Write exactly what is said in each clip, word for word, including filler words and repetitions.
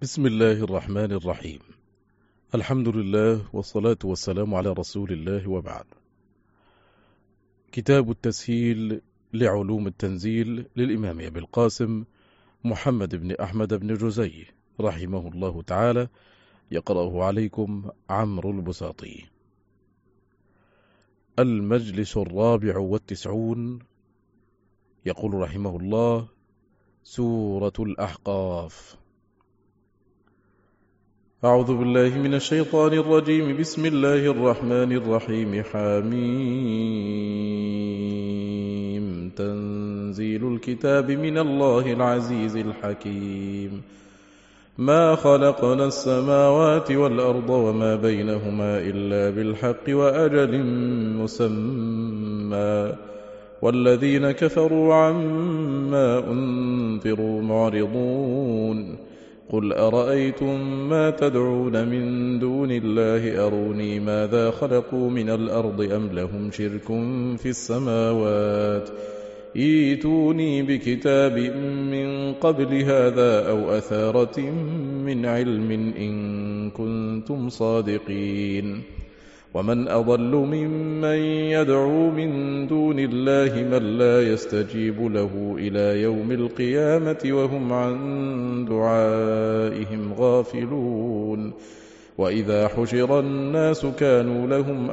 بسم الله الرحمن الرحيم. الحمد لله والصلاة والسلام على رسول الله وبعد. كتاب التسهيل لعلوم التنزيل للإمام أبي القاسم محمد بن أحمد بن جزي رحمه الله تعالى، يقرأه عليكم عمرو البساطي. المجلس الرابع والتسعون. يقول رحمه الله: سورة الأحقاف. أعوذ بالله من الشيطان الرجيم. بسم الله الرحمن الرحيم. حميم. تنزيل الكتاب من الله العزيز الحكيم. ما خلقنا السماوات والأرض وما بينهما إلا بالحق وأجل مسمى، والذين كفروا عما أنذروا معرضون. قل أرأيتم ما تدعون من دون الله أروني ماذا خلقوا من الأرض أم لهم شرك في السماوات، ائتوني بكتاب من قبل هذا أو أثارة من علم إن كنتم صادقين. ومن أضل ممن يدعو من دون الله من لا يستجيب له إلى يوم القيامة وهم عن دعائهم غافلون. وإذا حشر الناس كانوا لهم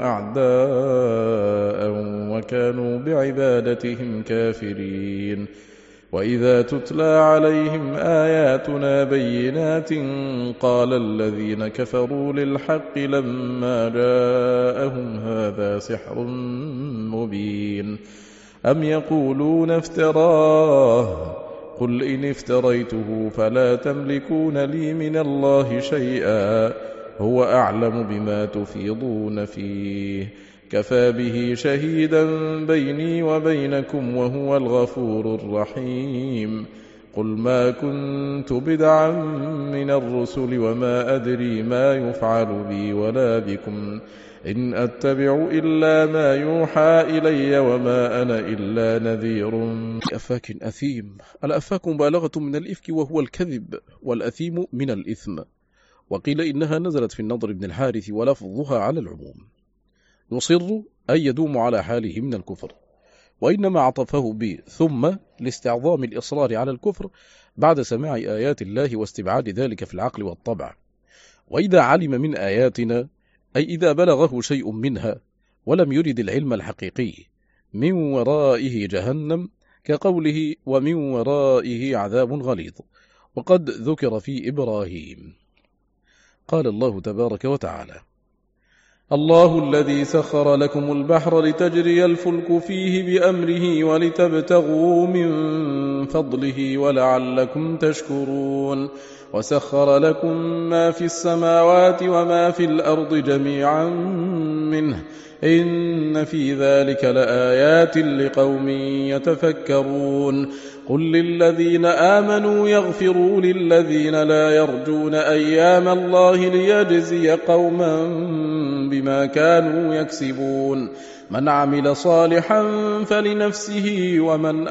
أعداء وكانوا بعبادتهم كافرين. وإذا تتلى عليهم آياتنا بينات قال الذين كفروا للحق لما جاءهم هذا سحر مبين. أم يقولون افتراه، قل إن افتريته فلا تملكون لي من الله شيئا، هو أعلم بما تفيضون فيه، كفى به شهيدا بيني وبينكم وهو الغفور الرحيم. قل ما كنت بدعا من الرسل وما أدري ما يفعل بي ولا بكم، إن أتبع إلا ما يوحى إلي وما أنا إلا نذير. أفاك أثيم. الأفاك مبالغة من الإفك وهو الكذب، والأثيم من الإثم. وقيل إنها نزلت في النضر بن الحارث ولفظها على العموم. يصر أن يدوم على حاله من الكفر، وإنما عطفه ب ثم لاستعظام الإصرار على الكفر بعد سماع آيات الله واستبعاد ذلك في العقل والطبع. وإذا علم من آياتنا، أي إذا بلغه شيء منها ولم يرد العلم الحقيقي، من ورائه جهنم، كقوله ومن ورائه عذاب غليظ، وقد ذكر في إبراهيم. قال الله تبارك وتعالى: الله الذي سخر لكم البحر لتجري الفلك فيه بأمره ولتبتغوا من فضله ولعلكم تشكرون. وسخر لكم ما في السماوات وما في الأرض جميعا منه، إن في ذلك لآيات لقوم يتفكرون. قل للذين آمنوا يغفروا للذين لا يرجون أيام الله ليجزي قوما بما كانوا يكسبون. من عمل صالحا فلنفسه ومن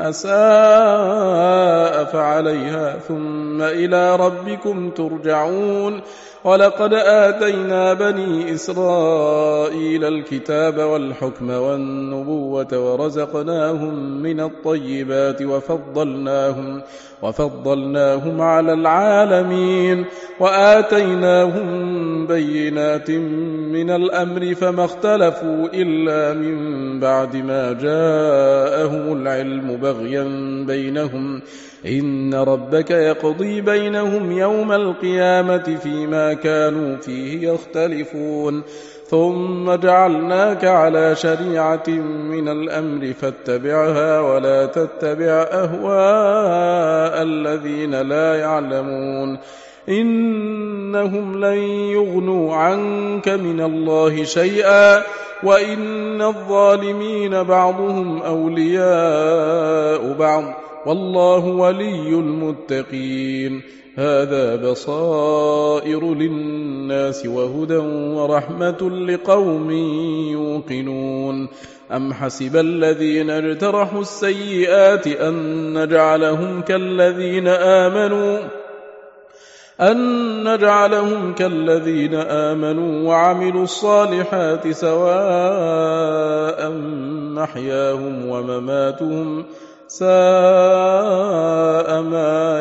أساء فعليها ثم إلى ربكم ترجعون. ولقد آتينا بني إسرائيل الكتاب والحكم والنبوة ورزقناهم من الطيبات وفضلناهم, وفضلناهم على العالمين. وآتيناهم بينات من الأمر فما اختلفوا إلا من بعد ما جاءهم العلم بغيا بينهم. إن ربك يقضي بينهم يوم القيامة فيما كانوا فيه يختلفون. ثم جعلناك على شريعة من الأمر فاتبعها ولا تتبع أهواء الذين لا يعلمون، إنهم لن يغنوا عنك من الله شيئا وإن الظالمين بعضهم أولياء بعض والله ولي المتقين. هذا بصائر للناس وهدى ورحمة لقوم يوقنون. أم حسب الذين اجترحوا السيئات أن نجعلهم كالذين آمنوا أن نجعلهم كالذين آمنوا وعملوا الصالحات سواء محياهم ومماتهم ساء ما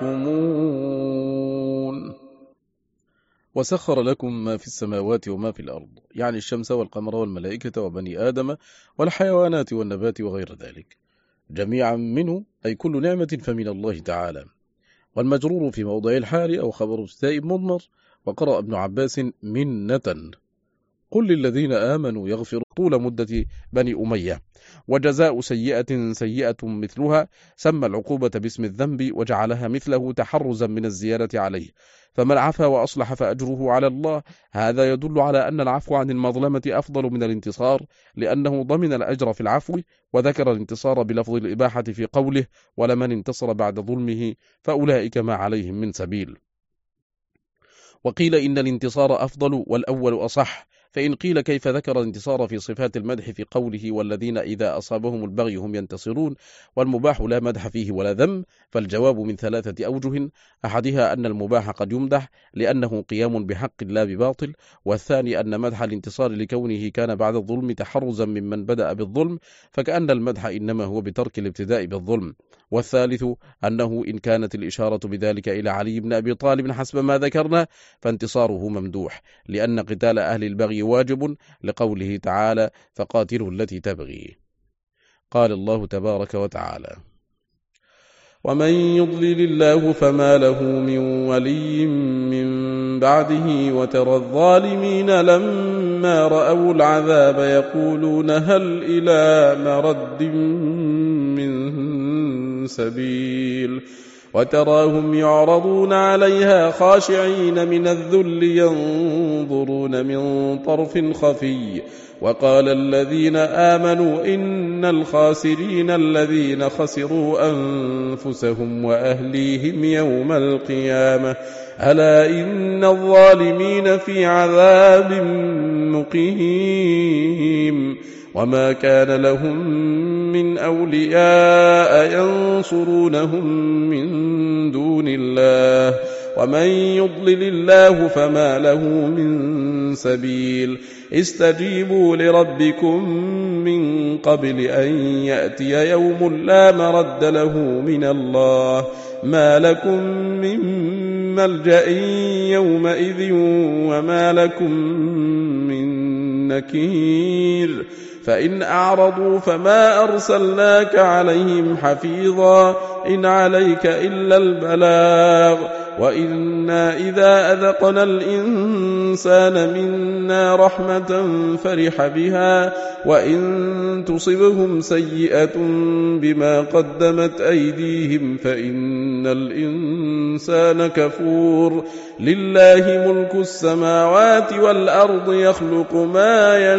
يحكمون. وسخر لكم ما في السماوات وما في الأرض، يعني الشمس والقمر والملائكة وبني آدم والحيوانات والنبات وغير ذلك، جميعا منه، أي كل نعمة فمن الله تعالى. والمجرور في موضع الحال أو خبر ابتداء مضمر. وقرأ ابن عباس منة. قل للذين آمنوا يغفروا طول مدة بني أمية. وجزاء سيئة سيئة مثلها، سمى العقوبة باسم الذنب وجعلها مثله تحرزا من الزيادة عليه، فمن عفا وأصلح فأجره على الله. هذا يدل على أن العفو عن المظلمة أفضل من الانتصار، لأنه ضمن الأجر في العفو، وذكر الانتصار بلفظ الإباحة في قوله ولمن انتصر بعد ظلمه فأولئك ما عليهم من سبيل. وقيل إن الانتصار أفضل والأول أصح، فإن قيل كيف ذكر الانتصار في صفات المدح في قوله والذين إذا أصابهم البغي هم ينتصرون، والمباح لا مدح فيه ولا ذم، فالجواب من ثلاثة أوجه. أحدها أن المباح قد يمدح لأنه قيام بحق لا بباطل، والثاني أن مدح الانتصار لكونه كان بعد الظلم تحرزا ممن بدأ بالظلم، فكأن المدح إنما هو بترك الابتداء بالظلم، والثالث أنه إن كانت الإشارة بذلك إلى علي بن أبي طالب حسب ما ذكرنا فانتصاره ممدوح، لأن قتال أهل البغي واجب، لقوله تعالى فقاتلوا التي تبغي. قال الله تبارك وتعالى ومن يضلل الله فما له من ولي من بعده وترى الظالمين لما رأوا العذاب يقولون هل إلى مرد من سبيل وتراهم يعرضون عليها خاشعين من الذل ينظرون من طرف خفي وقال الذين آمنوا إن الخاسرين الذين خسروا أنفسهم وأهليهم يوم القيامة ألا إن الظالمين في عذاب مقيم وما كان لهم من أولياء ينصرونهم من دون الله ومن يضلل الله فما له من سبيل استجيبوا لربكم من قبل أن يأتي يوم لا مرد له من الله ما لكم من ملجأ يومئذ وما لكم من نكير فإن أعرضوا فما أرسلناك عليهم حفيظا إن عليك إلا البلاغ وإنا إذا أذقنا الإنسان منا رحمة فرح بها وإن تصبهم سيئة بما قدمت أيديهم فإن الإنسان كفور لله ملك السماوات والأرض يخلق ما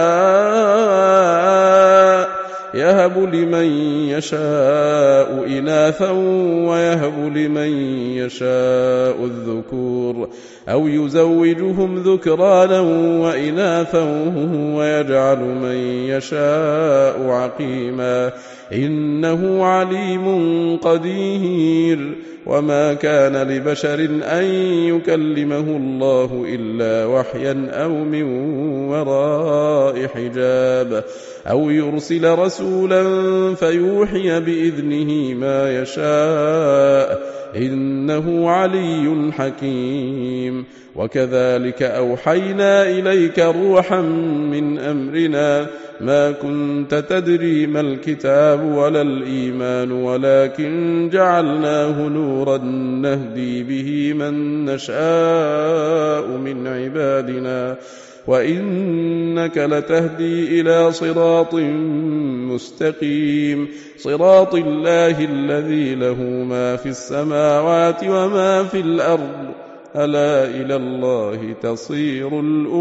يشاء يهب لمن يشاء إناثا ويهب لمن يشاء الذكور أو يزوجهم ذكرانا وإناثا ويجعل من يشاء عقيما إنه عليم قدير وما كان لبشر أن يكلمه الله إلا وحيا أو من وراء حجاب أو يرسل رسولا فيوحي بإذنه ما يشاء إنه علي حكيم وكذلك أوحينا إليك روحا من أمرنا ما كنت تدري ما الكتاب ولا الإيمان ولكن جعلناه نورا نهدي به من نشاء من عبادنا وإنك لتهدي إلى صراط مستقيم صراط الله الذي له ما في السماوات وما في الأرض ألا إلى الله تصير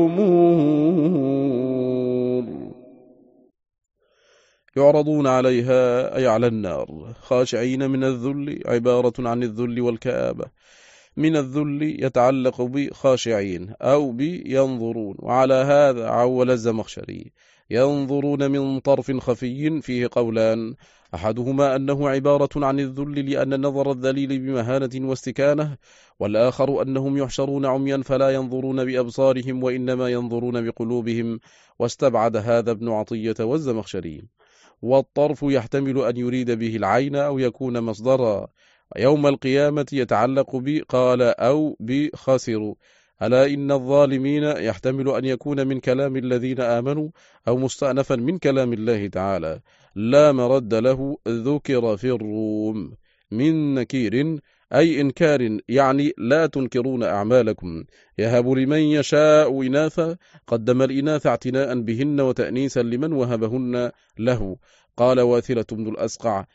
الأمور يعرضون عليها أي على النار خاشعين من الذل عبارة عن الذل والكآبة من الذل يتعلق بخاشعين أو بينظرون وعلى هذا عول الزمخشري ينظرون من طرف خفي فيه قولان، أحدهما أنه عبارة عن الذل لأن نظر الذليل بمهانة واستكانة، والآخر أنهم يحشرون عميا فلا ينظرون بأبصارهم وإنما ينظرون بقلوبهم، واستبعد هذا ابن عطية والزمخشري. والطرف يحتمل أن يريد به العين أو يكون مصدرا. يوم القيامة يتعلق ب قال أو بخاسر. ألا إن الظالمين يحتمل أن يكون من كلام الذين آمنوا أو مستأنفا من كلام الله تعالى. لا مرد له ذكر في الروم من نكير أي إنكار، يعني لا تنكرون أعمالكم. يهب لمن يشاء إناثا، قدم الإناث اعتناء بهن وتأنيسا لمن وهبهن له. قال واثلة بن الأسقع: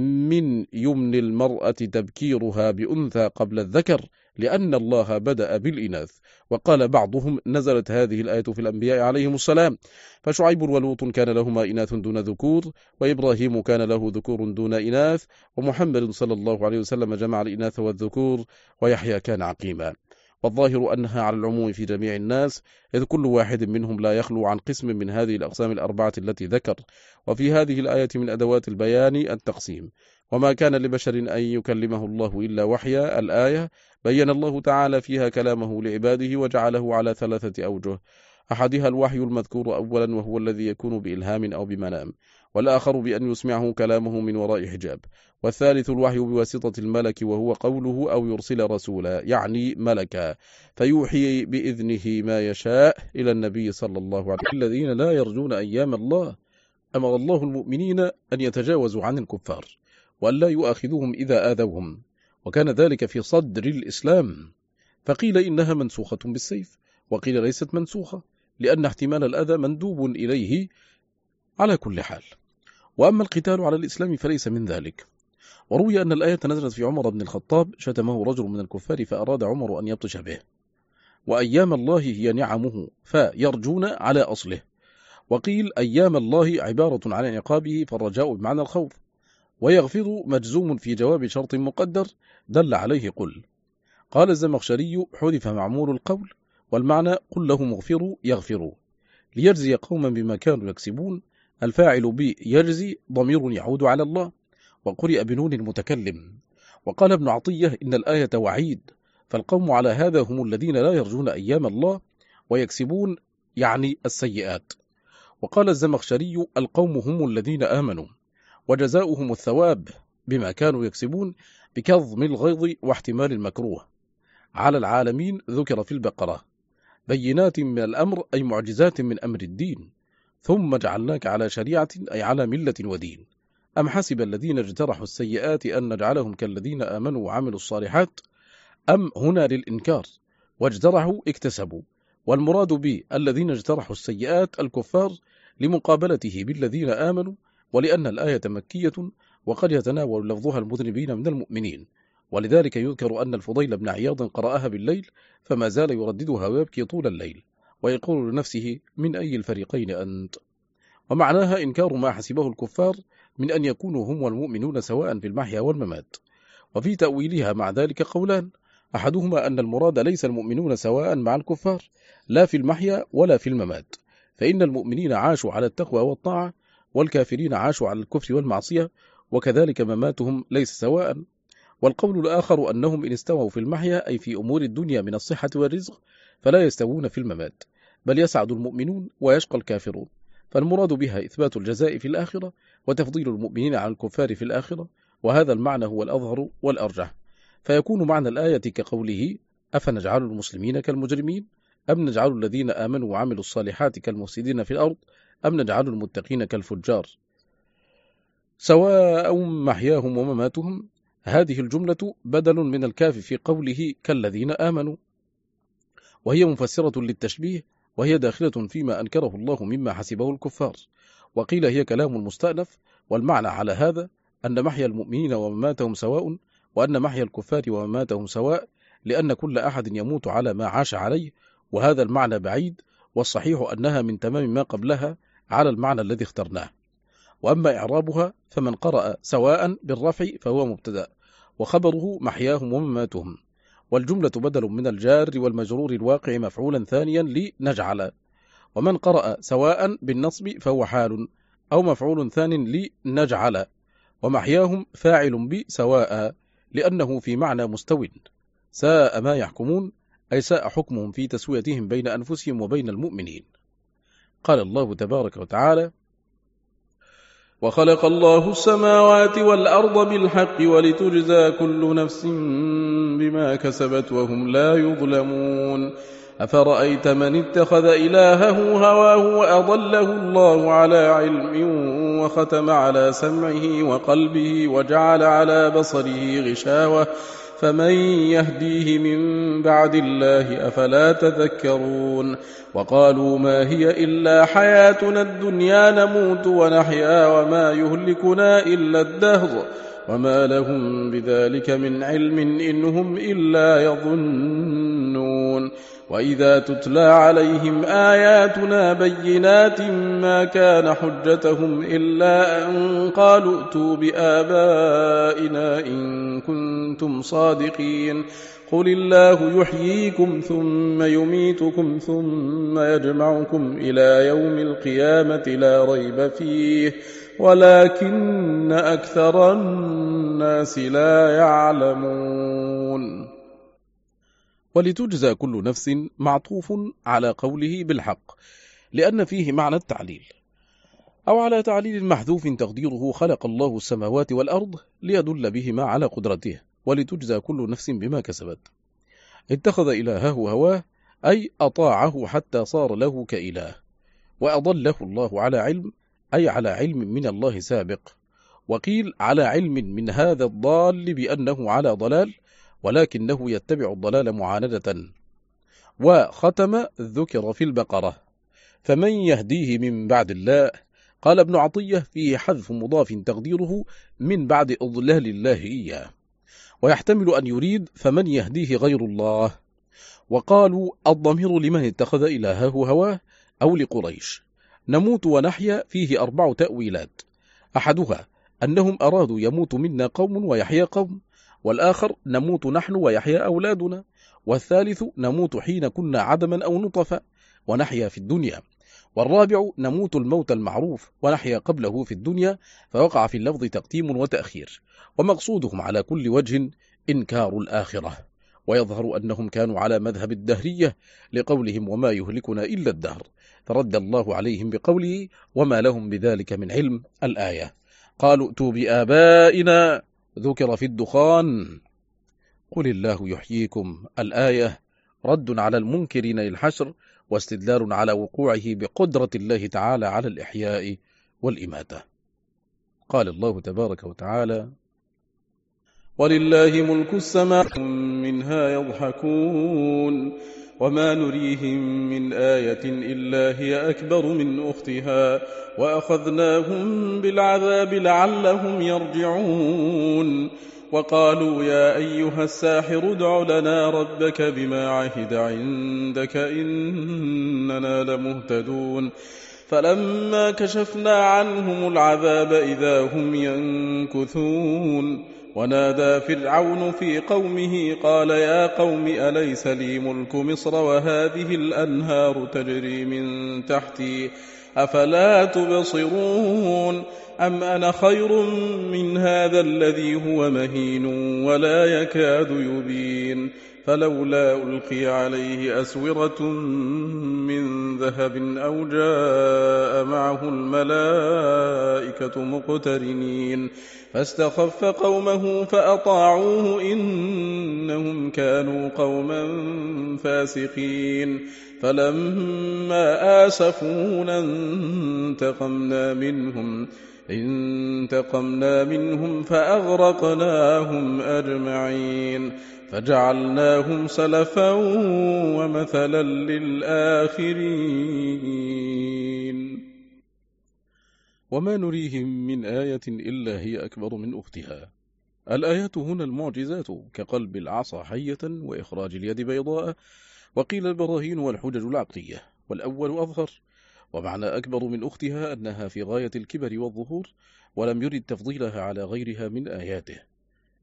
من يمن المرأة تبكيرها بأنثى قبل الذكر، لأن الله بدأ بالإناث. وقال بعضهم: نزلت هذه الآية في الأنبياء عليهم السلام، فشعيب ولوط كان لهما إناث دون ذكور، وإبراهيم كان له ذكور دون إناث، ومحمد صلى الله عليه وسلم جمع الإناث والذكور، ويحيى كان عقيما. والظاهر أنها على العموم في جميع الناس، إذ كل واحد منهم لا يخلو عن قسم من هذه الأقسام الأربعة التي ذكر. وفي هذه الآية من أدوات البيان التقسيم. وما كان لبشر أن يكلمه الله إلا وحيا، الآية بين الله تعالى فيها كلامه لعباده وجعله على ثلاثة أوجه: أحدها الوحي المذكور أولا، وهو الذي يكون بإلهام أو بمنام، والآخر بأن يسمعه كلامه من وراء حجاب، والثالث الوحي بواسطة الملك، وهو قوله أو يرسل رسولا يعني ملكا فيوحي بإذنه ما يشاء إلى النبي صلى الله عليه وسلم. الذين لا يرجون أيام الله أمر الله المؤمنين أن يتجاوزوا عن الكفار وأن لا يؤاخذوهم إذا آذوهم، وكان ذلك في صدر الإسلام، فقيل إنها منسوخة بالسيف، وقيل ليست منسوخة لأن احتمال الأذى مندوب إليه على كل حال. وأما القتال على الإسلام فليس من ذلك. وروي أن الآية نزلت في عمر بن الخطاب، شتمه رجل من الكفار فأراد عمر أن يبطش به. وأيام الله هي نعمه فيرجون على أصله. وقيل أيام الله عبارة عن عقابه، فالرجاء بمعنى الخوف. ويغفر مجزوم في جواب شرط مقدر دل عليه قل. قال الزمخشري: حذف معمول القول، والمعنى قل لهم اغفروا يغفروا، ليجزي قوما بما كانوا يكسبون. الفاعل بيجزي ضمير يعود على الله، وقرئ بنون المتكلم. وقال ابن عطية: إن الآية وعيد، فالقوم على هذا هم الذين لا يرجون أيام الله، ويكسبون يعني السيئات. وقال الزمخشري: القوم هم الذين آمنوا، وجزاؤهم الثواب بما كانوا يكسبون بكظم الغيظ واحتمال المكروه. على العالمين ذكر في البقرة: بينات من الأمر أي معجزات من أمر الدين، ثم جعلناك على شريعة أي على ملة ودين. أم حسب الذين اجترحوا السيئات أن نجعلهم كالذين آمنوا وعملوا الصالحات، أم هنا للإنكار، واجترحوا اكتسبوا، والمراد به الذين اجترحوا السيئات الكفار لمقابلته بالذين آمنوا، ولأن الآية مكية وقد يتناول لفظها المذنبين من المؤمنين، ولذلك يذكر أن الفضيل بن عياض قرأها بالليل فما زال يرددها ويبكي طول الليل، ويقول لنفسه: من أي الفريقين أنت؟ ومعناها إنكار ما حسبه الكفار من أن يكونوا هم والمؤمنون سواء في المحيا والممات. وفي تأويلها مع ذلك قولان: أحدهما أن المراد ليس المؤمنون سواء مع الكفار لا في المحيا ولا في الممات، فإن المؤمنين عاشوا على التقوى والطاعة، والكافرين عاشوا على الكفر والمعصية، وكذلك مماتهم ليس سواء. والقول الآخر أنهم إن استووا في المحيا أي في أمور الدنيا من الصحة والرزق فلا يستوون في الممات، بل يسعد المؤمنون ويشقى الكافرون، فالمراد بها إثبات الجزاء في الآخرة وتفضيل المؤمنين على الكفار في الآخرة، وهذا المعنى هو الأظهر والأرجح. فيكون معنى الآية كقوله: أفنجعل المسلمين كالمجرمين، أم نجعل الذين آمنوا وعملوا الصالحات كالمفسدين في الأرض، أم نجعل المتقين كالفجار سواء محياهم ومماتهم. هذه الجملة بدل من الكاف في قوله كالذين آمنوا، وهي مفسرة للتشبيه، وهي داخلة فيما أنكره الله مما حسبه الكفار. وقيل هي كلام المستأنف، والمعنى على هذا أن محيا المؤمنين ومماتهم سواء، وأن محيا الكفار ومماتهم سواء، لأن كل أحد يموت على ما عاش عليه، وهذا المعنى بعيد، والصحيح أنها من تمام ما قبلها على المعنى الذي اخترناه. وأما إعرابها فمن قرأ سواء بالرفع فهو مبتدأ، وخبره محياهم ومماتهم، والجملة بدل من الجار والمجرور الواقع مفعولا ثانيا لنجعل. ومن قرأ سواء بالنصب فهو حال أو مفعول ثان لنجعل، ومحياهم فاعل بسواء لأنه في معنى مستو. ساء ما يحكمون أي ساء حكمهم في تسويتهم بين أنفسهم وبين المؤمنين. قال الله تبارك وتعالى: وخلق الله السماوات والأرض بالحق ولتجزى كل نفس بما كسبت وهم لا يظلمون. أفرأيت من اتخذ إلهه هواه وأضله الله على علم وختم على سمعه وقلبه وجعل على بصره غشاوة فمن يهديه من بعد الله أفلا تذكرون. وقالوا ما هي إلا حياتنا الدنيا نموت ونحيا وما يهلكنا إلا الدهر وما لهم بذلك من علم إن هم إلا يظنون. وإذا تتلى عليهم آياتنا بينات ما كان حجتهم إلا أن قالوا ائتوا بآبائنا إن كنتم صادقين. قل الله يحييكم ثم يميتكم ثم يجمعكم إلى يوم القيامة لا ريب فيه ولكن أكثر الناس لا يعلمون. ولتجزى كل نفس معطوف على قوله بالحق لأن فيه معنى التعليل، أو على تعليل محذوف تقديره خلق الله السماوات والأرض ليدل بهما على قدرته. ولتجزى كل نفس بما كسبت. اتخذ إلهه هواه أي أطاعه حتى صار له كإله، وأضله الله على علم أي على علم من الله سابق، وقيل على علم من هذا الضال بأنه على ضلال ولكنه يتبع الضلال معاندة. وختم ذكر في البقرة فمن يهديه من بعد الله. قال ابن عطية فيه حذف مضاف تقديره من بعد إضلال الله إياه، ويحتمل أن يريد فمن يهديه غير الله. وقالوا الضمير لمن اتخذ إلهه هواه أو لقريش. نموت ونحيا فيه أربع تأويلات، أحدها أنهم أرادوا يموت منا قوم ويحيا قوم، والآخر نموت نحن ويحيا أولادنا، والثالث نموت حين كنا عدما أو نطفا ونحيا في الدنيا، والرابع نموت الموت المعروف ونحيا قبله في الدنيا، فوقع في اللفظ تقديم وتأخير، ومقصودهم على كل وجه إنكار الآخرة. ويظهر أنهم كانوا على مذهب الدهرية لقولهم وما يهلكنا إلا الدهر، فرد الله عليهم بقوله وما لهم بذلك من علم الآية. قالوا ائتوا بآبائنا ذكر في الدخان. قل الله يحييكم الآية رد على المنكرين للحشر واستدلال على وقوعه بقدرة الله تعالى على الإحياء والإماتة. قال الله تبارك وتعالى ولله ملك السماوات منها يضحكون وما نريهم من آية إلا هي أكبر من أختها وأخذناهم بالعذاب لعلهم يرجعون. وقالوا يا أيها الساحر ادع لنا ربك بما عهد عندك إننا لمهتدون. فلما كشفنا عنهم العذاب إذا هم ينكثون. ونادى فرعون في قومه قال يا قوم أليس لي ملك مصر وهذه الأنهار تجري من تحتي أفلا تبصرون أم أنا خير من هذا الذي هو مهين ولا يكاد يبين فلولا ألقي عليه أسورة من ذهب أو جاء معه الملائكة مقترنين فاستخف قومه فأطاعوه إنهم كانوا قوما فاسقين. فلما آسفونا انتقمنا منهم انتقمنا منهم فأغرقناهم أجمعين فجعلناهم سلفا ومثلا للآخرين. وما نريهم من آية إلا هي أكبر من أختها. الآيات هنا المعجزات كقلب العصا حية وإخراج اليد بيضاء، وقيل البراهين والحجج العقلية، والأول أظهر. ومعنى أكبر من أختها أنها في غاية الكبر والظهور ولم يرد تفضيلها على غيرها من آياته.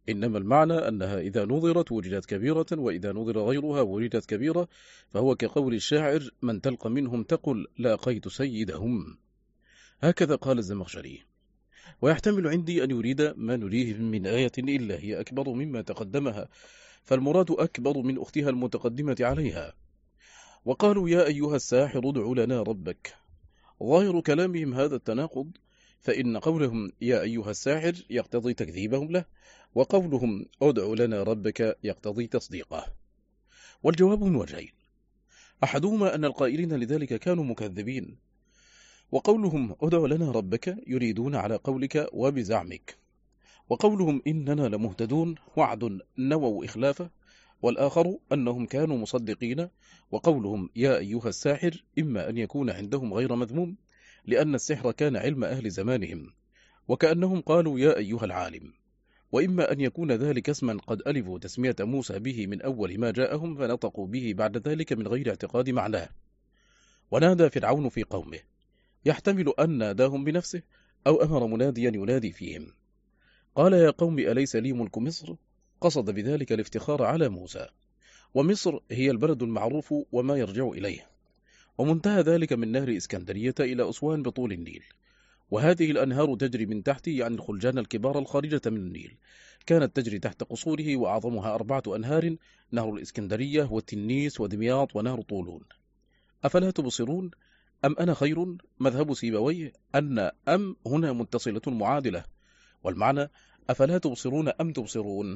إنما المعنى أنها إذا نظرت وجدت كبيرة، وإذا نظر غيرها وجدت كبيرة، فهو كقول الشاعر: من تلقى منهم تقل لاقيت سيدهم. هكذا قال الزمخشري. ويحتمل عندي أن يريد ما نريه من آية إلا هي أكبر مما تقدمها، فالمراد أكبر من أختها المتقدمة عليها. وقالوا: يا أيها الساحر ادع لنا ربك. ظاهر كلامهم هذا التناقض، فإن قولهم يا أيها الساحر يقتضي تكذيبهم له، وقولهم ادع لنا ربك يقتضي تصديقه. والجواب من وجهين: أحدهما أن القائلين لذلك كانوا مكذبين، وقولهم ادع لنا ربك يريدون على قولك وبزعمك، وقولهم إننا لمهتدون وعد نووا إخلافه. والآخر أنهم كانوا مصدقين، وقولهم يا أيها الساحر إما أن يكون عندهم غير مذموم، لأن السحر كان علم أهل زمانهم، وكأنهم قالوا يا أيها العالم، وإما أن يكون ذلك اسما قد ألفوا تسمية موسى به من أول ما جاءهم، فنطقوا به بعد ذلك من غير اعتقاد معناه. ونادى فرعون في قومه، يحتمل أن ناداهم بنفسه أو أمر مناديا ينادي فيهم، قال يا قوم أليس لي ملك مصر؟ قصد بذلك الافتخار على موسى، ومصر هي البلد المعروف وما يرجع إليه، ومنتهى ذلك من نهر إسكندرية إلى أسوان بطول النيل، وهذه الأنهار تجري من تحته، يعني الخلجان الكبار الخارجة من النيل، كانت تجري تحت قصوره، وأعظمها أربعة أنهار: نهر الإسكندرية والتنيس ودمياط ونهر طولون. أفلا تبصرون؟ أم أنا خير؟ مذهب سيبويه أن أم هنا متصلة معادلة، والمعنى أفلا تبصرون أم تبصرون.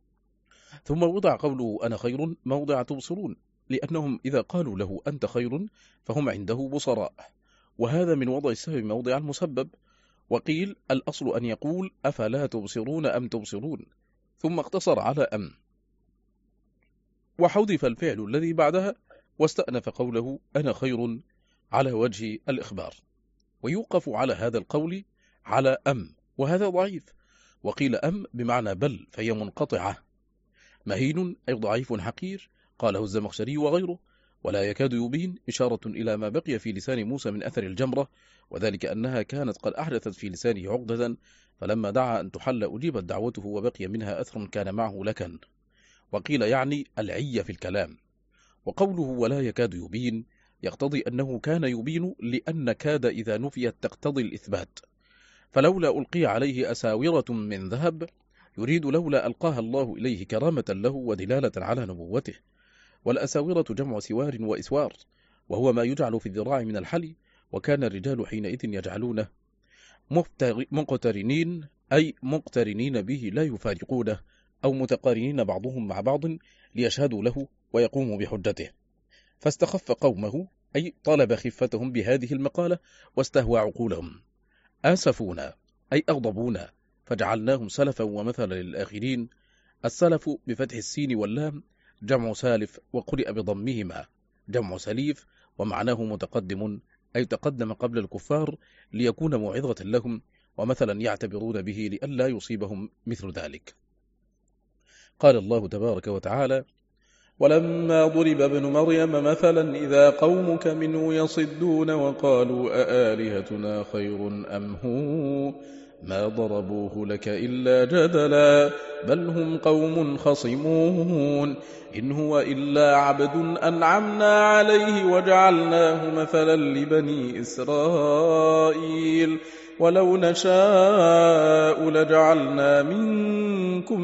ثم وضع قوله أنا خير موضع تبصرون، لأنهم إذا قالوا له أنت خير فهم عنده بصراء، وهذا من وضع السبب موضع المسبب. وقيل الأصل أن يقول أفلا تبصرون أم تبصرون، ثم اقتصر على أم، وحذف الفعل الذي بعدها، واستأنف قوله أنا خير على وجه الإخبار، ويوقف على هذا القول على أم، وهذا ضعيف. وقيل أم بمعنى بل، فهي منقطعة. مهين أي ضعيف حقير، قاله الزمخشري وغيره، ولا يكاد يبين، إشارة إلى ما بقي في لسان موسى من أثر الجمرة، وذلك أنها كانت قد أحدثت في لسانه عقدة، فلما دعا أن تحل أجيبت دعوته، وبقي منها أثر كان معه لكن. وقيل يعني العي في الكلام. وقوله ولا يكاد يبين يقتضي أنه كان يبين، لأن كاد إذا نفيت تقتضي الإثبات، فلولا ألقي عليه أساورة من ذهب، يريد لولا ألقاها الله إليه كرامة له ودلالة على نبوته. والأساورة جمع سوار وإسوار، وهو ما يجعل في الذراع من الحلي، وكان الرجال حينئذ يجعلونه مقترنين، أي مقترنين به لا يفارقونه، أو متقارنين بعضهم مع بعض ليشهدوا له ويقوموا بحجته. فاستخف قومه، أي طلب خفتهم بهذه المقالة، واستهوى عقولهم. آسفونا أي أغضبونا، فجعلناهم سلفا ومثلا للآخرين. السلف بفتح السين واللام جمع سالف، وقرئ بضمهما جمع سليف، ومعناه متقدم، أي تقدم قبل الكفار ليكون موعظة لهم، ومثلا يعتبرون به لئلا يصيبهم مثل ذلك. قال الله تبارك وتعالى: ولما ضرب ابن مريم مثلا إذا قومك منه يصدون وقالوا أآلهتنا خير أم هو ما ضربوه لك إلا جدلا بل هم قوم خصمون إن هو إلا عبد أنعمنا عليه وجعلناه مثلا لبني إسرائيل ولو نشاء لجعلنا منكم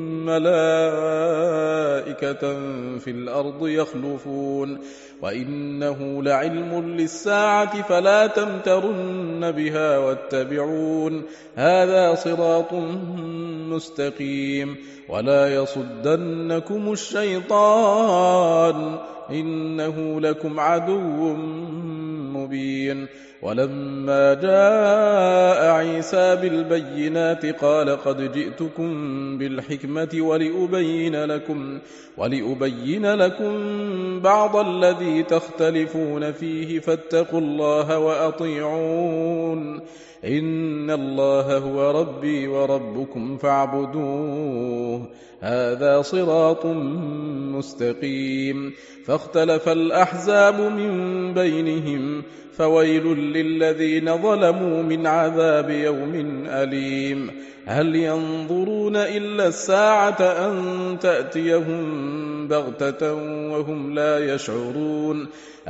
ملائكة في الأرض يخلفون وإنه لعلم للساعة فلا تمترن بها واتبعون هذا صراط مستقيم ولا يصدنكم الشيطان إنه لكم عدو مبين. ولما جاء عيسى بالبينات قال قد جئتكم بالحكمة ولأبين لكم, ولأبين لكم بعض الذي تختلفون فيه فاتقوا الله وأطيعون إن الله هو ربي وربكم فاعبدوه هذا صراط مستقيم فاختلف الأحزاب من بينهم فويل للذين ظلموا من عذاب يوم أليم هل ينظرون إلا الساعة أن تأتيهم بغتة وهم لا يشعرون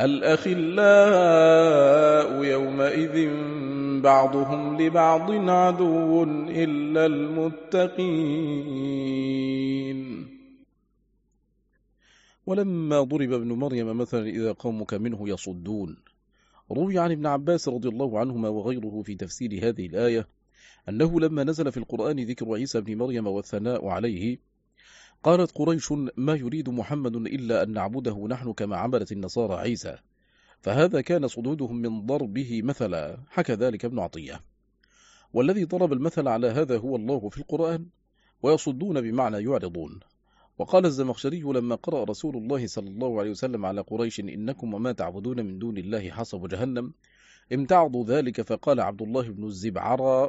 الأخلاء يومئذ بعضهم لبعض عدو إلا المتقين. ولما ضرب ابن مريم مثلا إذا قومك منه يصدون. روي عن ابن عباس رضي الله عنهما وغيره في تفسير هذه الآية أنه لما نزل في القرآن ذكر عيسى بن مريم والثناء عليه قالت قريش ما يريد محمد إلا أن نعبده نحن كما عبدت النصارى عيسى، فهذا كان صدودهم من ضربه مثلا. حكى ذلك ابن عطية. والذي ضرب المثل على هذا هو الله في القرآن، ويصدون بمعنى يعرضون. وقال الزمخشري لما قرأ رسول الله صلى الله عليه وسلم على قريش إنكم وما تعبدون من دون الله حصب جهنم امتعضوا ذلك فقال عبد الله بن الزبعرى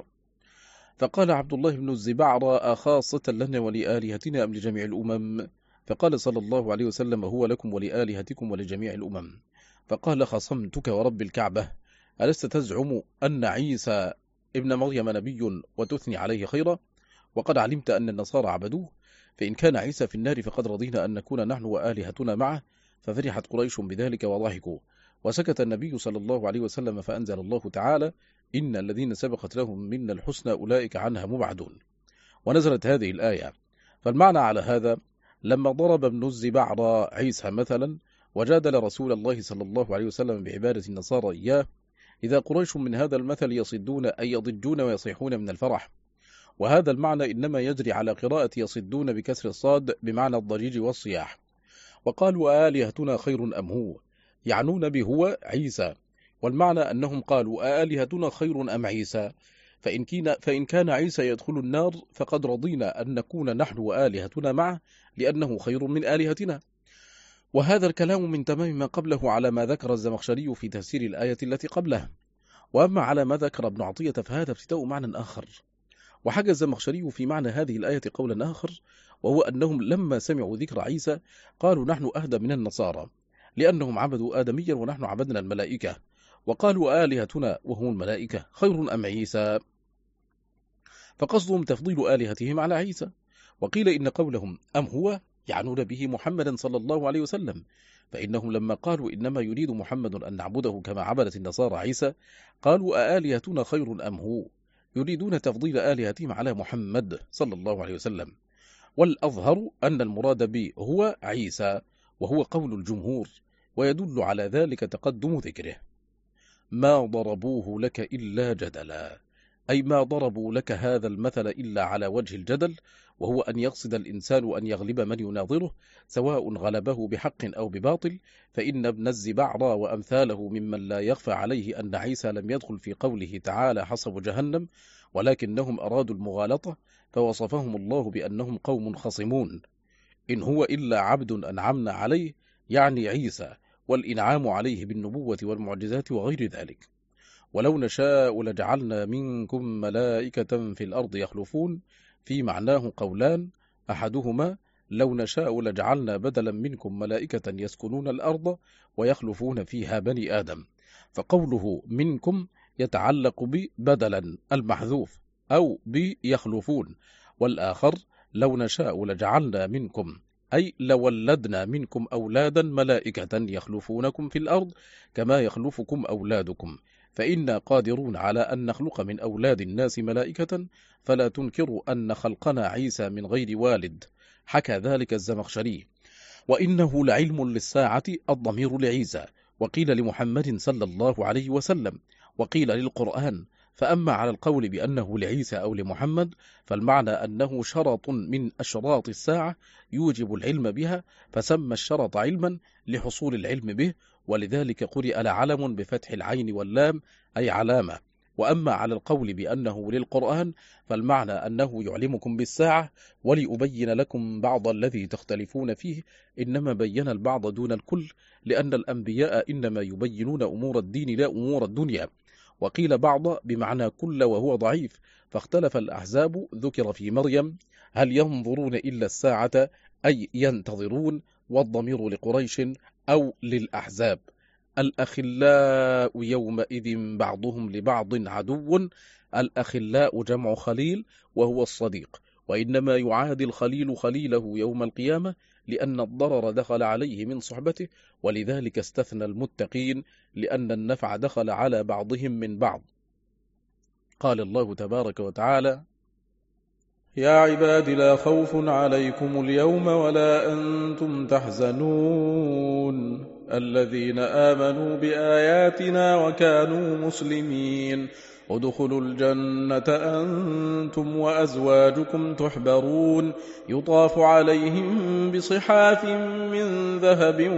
فقال عبد الله بن الزبعرى أخاصة لنا ولآلهتنا أم لجميع الأمم؟ فقال صلى الله عليه وسلم هو لكم ولآلهتكم ولجميع الأمم. فقال خصمتك ورب الكعبة ألست تزعم أن عيسى ابن مريم نبي وتثني عليه خيرا وقد علمت أن النصارى عبدوه؟ فإن كان عيسى في النار فقد رضينا أن نكون نحن وآلهتنا معه. ففرحت قريش بذلك وضحكوا. وسكت النبي صلى الله عليه وسلم فأنزل الله تعالى إن الذين سبقت لهم منا الحسنى أولئك عنها مبعدون. ونزلت هذه الآية. فالمعنى على هذا لما ضرب ابن الزبعرى عيسى مثلا وجادل رسول الله صلى الله عليه وسلم بعبادة النصارى إياه، إذا قريش من هذا المثل يصدون أي يضجون ويصيحون من الفرح. وهذا المعنى إنما يجري على قراءة يصدون بكسر الصاد بمعنى الضجيج والصياح. وقالوا آلهتنا خير أم هو، يعنون بهو عيسى، والمعنى أنهم قالوا آلهتنا خير أم عيسى، فإن, فإن كان عيسى يدخل النار فقد رضينا أن نكون نحن وآلهتنا معه لأنه خير من آلهتنا. وهذا الكلام من تمام ما قبله على ما ذكر الزمخشري في تفسير الآية التي قبله. وأما على ما ذكر ابن عطية فهذا ابتداء معنى آخر. وحكى الزمخشري في معنى هذه الآية قولا آخر، وهو أنهم لما سمعوا ذكر عيسى قالوا نحن أهدى من النصارى لأنهم عبدوا آدميا ونحن عبدنا الملائكة، وقالوا آلهتنا وهم الملائكة خير أم عيسى، فقصدهم تفضيل آلهتهم على عيسى. وقيل إن قولهم أم هو يعنون به محمدا صلى الله عليه وسلم، فإنهم لما قالوا إنما يريد محمد أن نعبده كما عبدت النصارى عيسى قالوا آلهتنا خير أم هو، يريدون تفضيل آلهتهم على محمد صلى الله عليه وسلم. والأظهر أن المراد به هو عيسى، وهو قول الجمهور، ويدل على ذلك تقدم ذكره. ما ضربوه لك إلا جدلا، أي ما ضربوا لك هذا المثل إلا على وجه الجدل، وهو أن يقصد الإنسان أن يغلب من يناظره سواء غلبه بحق أو بباطل. فإن ابن الزبعرى وأمثاله ممن لا يخفى عليه أن عيسى لم يدخل في قوله تعالى حصب جهنم، ولكنهم أرادوا المغالطة فوصفهم الله بأنهم قوم خصمون. إن هو إلا عبد أنعمنا عليه، يعني عيسى، والإنعام عليه بالنبوة والمعجزات وغير ذلك. ولو نشاء لجعلنا منكم ملائكة في الأرض يخلفون، في معناه قولان، أحدهما لو نشاء لجعلنا بدلا منكم ملائكة يسكنون الأرض ويخلفون فيها بني آدم، فقوله منكم يتعلق ببدلا المحذوف أو بيخلفون. والآخر لو نشاء لجعلنا منكم، أي لولدنا منكم أولادا ملائكة يخلفونكم في الأرض كما يخلفكم أولادكم، فإنا قادرون على أن نخلق من أولاد الناس ملائكة، فلا تنكروا أن خلقنا عيسى من غير والد. حكى ذلك الزمخشري. وإنه لعلم للساعة الضمير لعيسى، وقيل لمحمد صلى الله عليه وسلم، وقيل للقرآن. فأما على القول بأنه لعيسى أو لمحمد فالمعنى أنه شرط من أشراط الساعة يوجب العلم بها، فسمى الشرط علما لحصول العلم به، ولذلك قرئ لعلم بفتح العين واللام أي علامة. وأما على القول بأنه للقرآن فالمعنى أنه يعلمكم بالساعة وليبين لكم بعض الذي تختلفون فيه، إنما بين البعض دون الكل، لأن الأنبياء إنما يبينون أمور الدين لا أمور الدنيا، وقيل بعض بمعنى كل وهو ضعيف، فاختلف الأحزاب. ذكر في مريم هل ينظرون إلا الساعة أي ينتظرون، والضمير لقريش أو للأحزاب. الأخلاء يومئذ بعضهم لبعض عدو. الأخلاء جمع خليل وهو الصديق، وإنما يعادي الخليل خليله يوم القيامة لأن الضرر دخل عليه من صحبته، ولذلك استثنى المتقين لأن النفع دخل على بعضهم من بعض. قال الله تبارك وتعالى: يا عباد لا خوف عليكم اليوم ولا أنتم تحزنون الذين آمنوا بآياتنا وكانوا مسلمين ادخلوا الجنة أنتم وأزواجكم تحبرون يطاف عليهم بصحاف من ذهب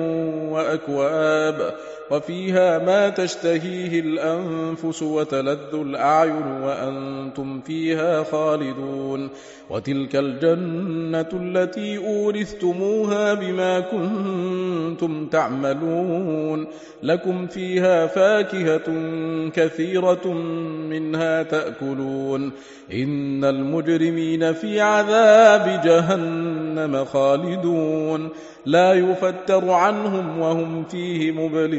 وأكواب وفيها ما تشتهيه الأنفس وتلذ الأعين وأنتم فيها خالدون وتلك الجنة التي أورثتموها بما كنتم تعملون لكم فيها فاكهة كثيرة منها تأكلون إن المجرمين في عذاب جهنم خالدون لا يفتر عنهم وهم فيه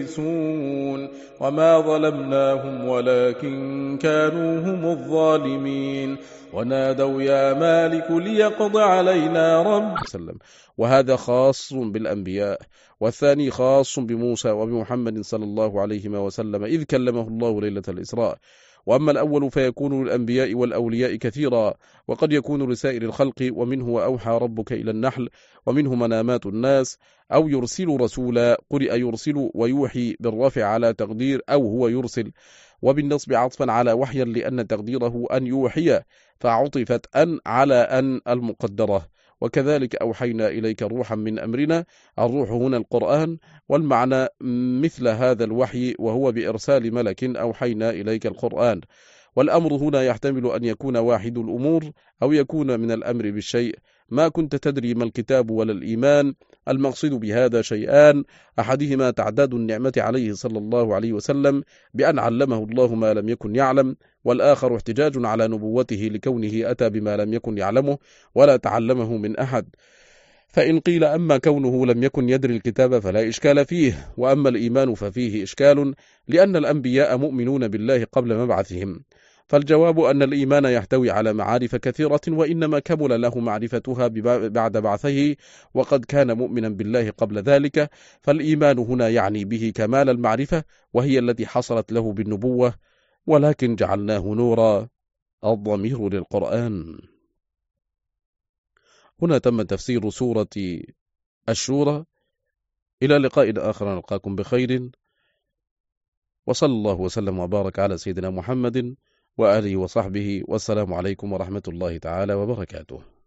مبلسون وما ظلمناهم ولكن كانوا هم الظالمين ونادوا يا مالك ليقض علينا رب. وهذا خاص بالأنبياء، والثاني خاص بموسى وبمحمد صلى الله عليه وسلم إذ كلمه الله ليلة الإسراء. وأما الأول فيكون للأنبياء والأولياء كثيرا، وقد يكون لسائر الخلق، ومنه وأوحى ربك إلى النحل، ومنه منامات الناس، أو يرسل رسولا، قرئ يرسل ويوحي بالرفع على تقدير أو هو يرسل، وبالنصب عطفا على وحيا لأن تقديره أن يوحي، فعطفت أن على أن المقدرة. وكذلك أوحينا إليك روحا من أمرنا، الروح هنا القرآن، والمعنى مثل هذا الوحي وهو بإرسال ملك أوحينا إليك القرآن. والأمر هنا يحتمل أن يكون واحد الأمور أو يكون من الأمر بالشيء. ما كنت تدري ما الكتاب ولا الإيمان. المقصد بهذا شيئان: أحدهما تعداد النعمة عليه صلى الله عليه وسلم بأن علمه الله ما لم يكن يعلم، والآخر احتجاج على نبوته لكونه أتى بما لم يكن يعلمه ولا تعلمه من أحد. فإن قيل أما كونه لم يكن يدري الكتاب فلا إشكال فيه، وأما الإيمان ففيه إشكال لأن الأنبياء مؤمنون بالله قبل مبعثهم. فالجواب أن الإيمان يحتوي على معارف كثيرة، وإنما كمل له معرفتها بعد بعثه، وقد كان مؤمنا بالله قبل ذلك. فالإيمان هنا يعني به كمال المعرفة، وهي التي حصلت له بالنبوة، ولكن جعلناه نورا. الضمير للقرآن. هنا تم تفسير سورة الشورى. إلى لقاء آخر، نلقاكم بخير، وصلى الله وسلم وبارك على سيدنا محمد وآله وصحبه، والسلام عليكم ورحمة الله تعالى وبركاته.